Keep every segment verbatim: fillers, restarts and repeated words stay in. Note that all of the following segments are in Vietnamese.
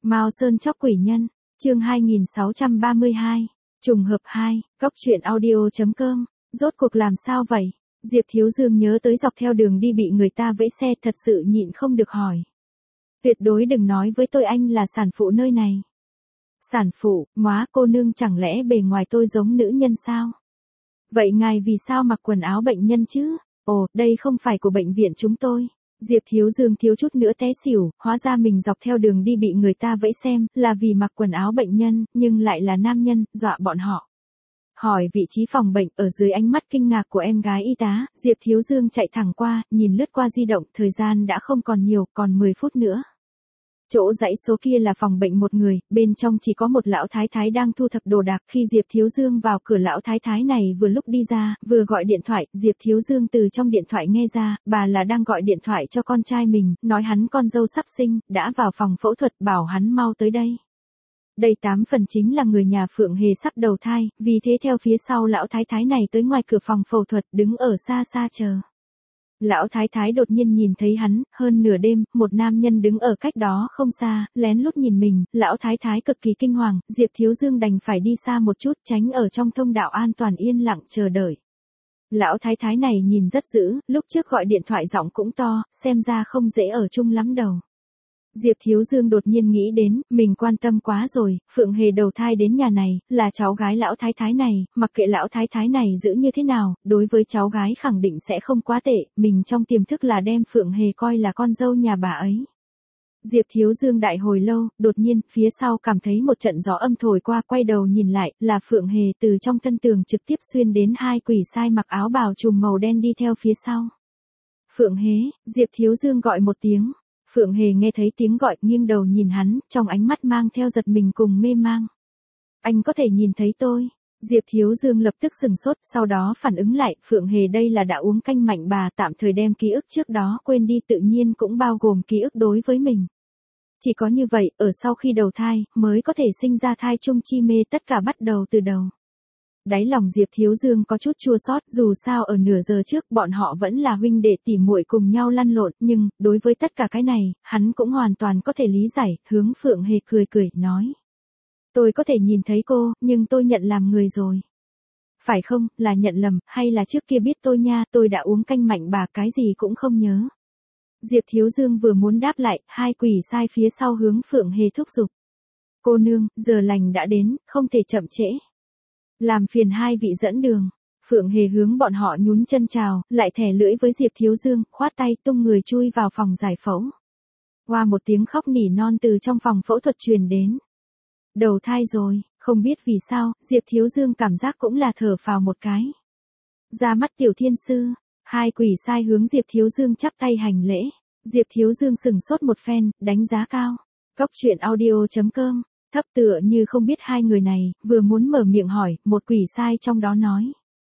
Mao Sơn chóc quỷ nhân, chương hai nghìn sáu trăm ba mươi hai, trùng hợp hai, góc truyện audio chấm com, rốt cuộc làm sao vậy? Diệp Thiếu Dương nhớ tới dọc theo đường đi bị người ta vẫy xe thật sự nhịn không được hỏi. Tuyệt đối đừng nói với tôi anh là sản phụ nơi này. Sản phụ, móa cô nương chẳng lẽ bề ngoài tôi giống nữ nhân sao? Vậy ngài vì sao mặc quần áo bệnh nhân chứ? Ồ, đây không phải của bệnh viện chúng tôi. Diệp Thiếu Dương thiếu chút nữa té xỉu, hóa ra mình dọc theo đường đi bị người ta vẫy xem, là vì mặc quần áo bệnh nhân, nhưng lại là nam nhân, dọa bọn họ. Hỏi vị trí phòng bệnh, ở dưới ánh mắt kinh ngạc của em gái y tá, Diệp Thiếu Dương chạy thẳng qua, nhìn lướt qua di động, thời gian đã không còn nhiều, còn mười phút nữa. Chỗ dãy số kia là phòng bệnh một người, bên trong chỉ có một lão thái thái đang thu thập đồ đạc. Khi Diệp Thiếu Dương vào cửa, lão thái thái này vừa lúc đi ra, vừa gọi điện thoại. Diệp Thiếu Dương từ trong điện thoại nghe ra, bà là đang gọi điện thoại cho con trai mình, nói hắn con dâu sắp sinh, đã vào phòng phẫu thuật, bảo hắn mau tới đây. Đây tám phần chính là người nhà Phượng Hề sắp đầu thai, vì thế theo phía sau lão thái thái này tới ngoài cửa phòng phẫu thuật, đứng ở xa xa chờ. Lão thái thái đột nhiên nhìn thấy hắn, hơn nửa đêm, một nam nhân đứng ở cách đó không xa, lén lút nhìn mình, lão thái thái cực kỳ kinh hoàng, Diệp Thiếu Dương đành phải đi xa một chút, tránh ở trong thông đạo an toàn yên lặng chờ đợi. Lão thái thái này nhìn rất dữ, lúc trước gọi điện thoại giọng cũng to, xem ra không dễ ở chung lắm đâu. Diệp Thiếu Dương đột nhiên nghĩ đến, mình quan tâm quá rồi, Phượng Hề đầu thai đến nhà này, là cháu gái lão thái thái này, mặc kệ lão thái thái này giữ như thế nào, đối với cháu gái khẳng định sẽ không quá tệ, mình trong tiềm thức là đem Phượng Hề coi là con dâu nhà bà ấy. Diệp Thiếu Dương đại hồi lâu, đột nhiên, phía sau cảm thấy một trận gió âm thổi qua, quay đầu nhìn lại, là Phượng Hề từ trong thân tường trực tiếp xuyên đến hai quỷ sai mặc áo bào trùm màu đen đi theo phía sau. Phượng Hề, Diệp Thiếu Dương gọi một tiếng. Phượng Hề nghe thấy tiếng gọi, nghiêng đầu nhìn hắn, trong ánh mắt mang theo giật mình cùng mê mang. Anh có thể nhìn thấy tôi. Diệp Thiếu Dương lập tức sừng sốt, sau đó phản ứng lại, Phượng Hề đây là đã uống canh mạnh bà, tạm thời đem ký ức trước đó quên đi, tự nhiên cũng bao gồm ký ức đối với mình. Chỉ có như vậy, ở sau khi đầu thai, mới có thể sinh ra thai chung chi mê, tất cả bắt đầu từ đầu. Đáy lòng Diệp Thiếu Dương có chút chua xót, dù sao ở nửa giờ trước bọn họ vẫn là huynh đệ tỉ muội cùng nhau lăn lộn, nhưng, đối với tất cả cái này, hắn cũng hoàn toàn có thể lý giải, hướng Phượng Hề cười cười, nói. Tôi có thể nhìn thấy cô, nhưng tôi nhận làm người rồi. Phải không, là nhận lầm, hay là trước kia biết tôi nha, tôi đã uống canh mạnh bà, cái gì cũng không nhớ. Diệp Thiếu Dương vừa muốn đáp lại, hai quỷ sai phía sau hướng Phượng Hề thúc giục. Cô nương, giờ lành đã đến, không thể chậm trễ. Làm phiền hai vị dẫn đường. Phượng Hề hướng bọn họ nhún chân chào, lại thè lưỡi với Diệp Thiếu Dương, khoát tay tung người chui vào phòng giải phẫu. Qua một tiếng khóc nỉ non từ trong phòng phẫu thuật truyền đến. Đầu thai rồi, không biết vì sao, Diệp Thiếu Dương cảm giác cũng là thở phào một cái. Ra mắt tiểu thiên sư, hai quỷ sai hướng Diệp Thiếu Dương chắp tay hành lễ. Diệp Thiếu Dương sừng sốt một phen, đánh giá cao. Góc truyện audio chấm com. Thấp tựa như không biết hai người này, vừa muốn mở miệng hỏi, một quỷ sai trong đó nói.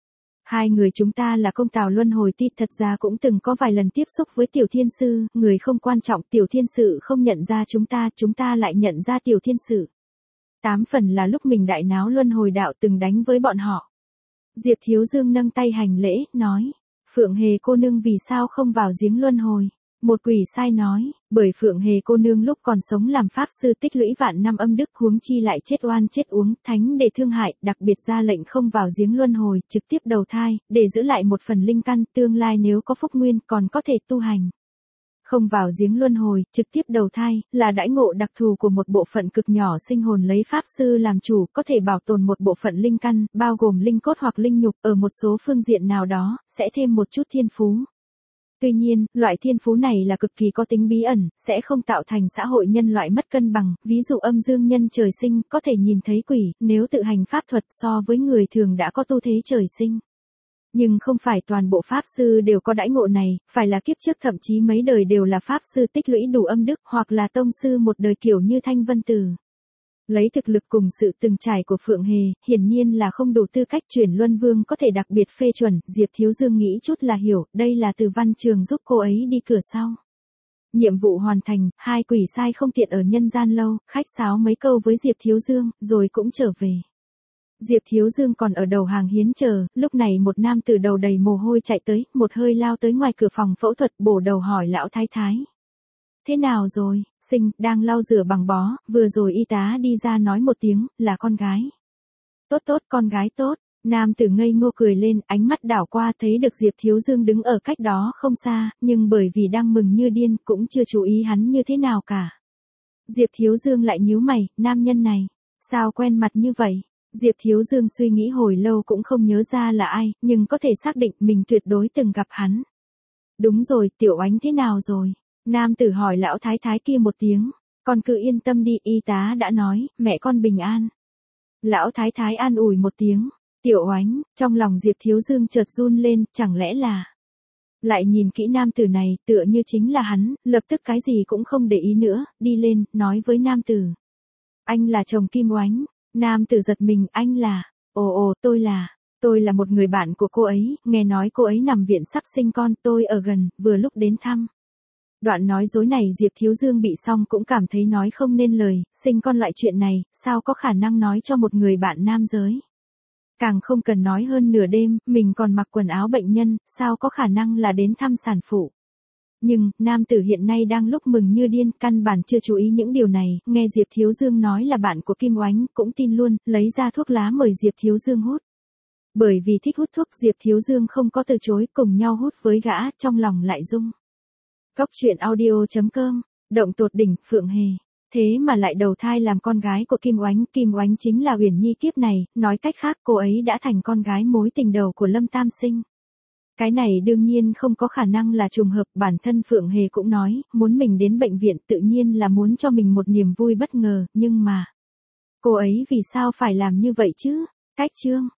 Hai người chúng ta là công tào luân hồi ti, thật ra cũng từng có vài lần tiếp xúc với tiểu thiên sư, người không quan trọng, tiểu thiên sự không nhận ra chúng ta, chúng ta lại nhận ra tiểu thiên sự. Tám phần là lúc mình đại náo luân hồi đạo từng đánh với bọn họ. Diệp Thiếu Dương nâng tay hành lễ, nói. Phượng Hề cô nương vì sao không vào giếng luân hồi? Một quỷ sai nói, bởi Phượng Hề cô nương lúc còn sống làm pháp sư tích lũy vạn năm âm đức, huống chi lại chết oan chết uống, thánh để thương hại, đặc biệt ra lệnh không vào giếng luân hồi, trực tiếp đầu thai, để giữ lại một phần linh căn, tương lai nếu có phúc nguyên, còn có thể tu hành. Không vào giếng luân hồi, trực tiếp đầu thai, là đãi ngộ đặc thù của một bộ phận cực nhỏ sinh hồn lấy pháp sư làm chủ, có thể bảo tồn một bộ phận linh căn, bao gồm linh cốt hoặc linh nhục, ở một số phương diện nào đó, sẽ thêm một chút thiên phú. Tuy nhiên, loại thiên phú này là cực kỳ có tính bí ẩn, sẽ không tạo thành xã hội nhân loại mất cân bằng, ví dụ âm dương nhân trời sinh, có thể nhìn thấy quỷ, nếu tự hành pháp thuật so với người thường đã có tu thế trời sinh. Nhưng không phải toàn bộ pháp sư đều có đãi ngộ này, phải là kiếp trước thậm chí mấy đời đều là pháp sư tích lũy đủ âm đức, hoặc là tông sư một đời kiểu như Thanh Vân Tử. Lấy thực lực cùng sự từng trải của Phượng Hề, hiển nhiên là không đủ tư cách chuyển luân vương có thể đặc biệt phê chuẩn, Diệp Thiếu Dương nghĩ chút là hiểu, đây là từ văn trường giúp cô ấy đi cửa sau. Nhiệm vụ hoàn thành, hai quỷ sai không tiện ở nhân gian lâu, khách sáo mấy câu với Diệp Thiếu Dương, rồi cũng trở về. Diệp Thiếu Dương còn ở đầu hàng hiến chờ, lúc này một nam tử đầu đầy mồ hôi chạy tới, một hơi lao tới ngoài cửa phòng phẫu thuật, bổ đầu hỏi lão thái thái. thế nào rồi, Sinh, đang lau rửa bằng bó, vừa rồi y tá đi ra nói một tiếng, là con gái. Tốt tốt, con gái tốt. Nam tử ngây ngô cười lên, ánh mắt đảo qua thấy được Diệp Thiếu Dương đứng ở cách đó không xa, nhưng bởi vì đang mừng như điên, cũng chưa chú ý hắn như thế nào cả. Diệp Thiếu Dương lại nhíu mày, nam nhân này, sao quen mặt như vậy? Diệp Thiếu Dương suy nghĩ hồi lâu cũng không nhớ ra là ai, nhưng có thể xác định mình tuyệt đối từng gặp hắn. Đúng rồi, Tiểu Oánh thế nào rồi? Nam tử hỏi lão thái thái kia một tiếng, con cứ yên tâm đi, y tá đã nói, mẹ con bình an. Lão thái thái an ủi một tiếng, Tiểu Oánh, trong lòng Diệp Thiếu Dương chợt run lên, chẳng lẽ là... Lại nhìn kỹ nam tử này, tựa như chính là hắn, lập tức cái gì cũng không để ý nữa, đi lên, nói với nam tử. Anh là chồng Kim Oánh. Nam tử giật mình, anh là, ồ ồ, tôi là, tôi là một người bạn của cô ấy, nghe nói cô ấy nằm viện sắp sinh con, tôi ở gần, vừa lúc đến thăm. Đoạn nói dối này Diệp Thiếu Dương bị xong cũng cảm thấy nói không nên lời, sinh con loại chuyện này, sao có khả năng nói cho một người bạn nam giới. Càng không cần nói hơn nửa đêm, mình còn mặc quần áo bệnh nhân, sao có khả năng là đến thăm sản phụ. Nhưng, nam tử hiện nay đang lúc mừng như điên, căn bản chưa chú ý những điều này, nghe Diệp Thiếu Dương nói là bạn của Kim Oánh, cũng tin luôn, lấy ra thuốc lá mời Diệp Thiếu Dương hút. Bởi vì thích hút thuốc, Diệp Thiếu Dương không có từ chối, cùng nhau hút với gã, trong lòng lại rung. Góc truyện audio chấm com, động tột đỉnh, Phượng Hề. Thế mà lại đầu thai làm con gái của Kim Oánh, Kim Oánh chính là Uyển Nhi kiếp này, nói cách khác cô ấy đã thành con gái mối tình đầu của Lâm Tam Sinh. Cái này đương nhiên không có khả năng là trùng hợp, bản thân Phượng Hề cũng nói, muốn mình đến bệnh viện tự nhiên là muốn cho mình một niềm vui bất ngờ, nhưng mà... Cô ấy vì sao phải làm như vậy chứ? Cách chương.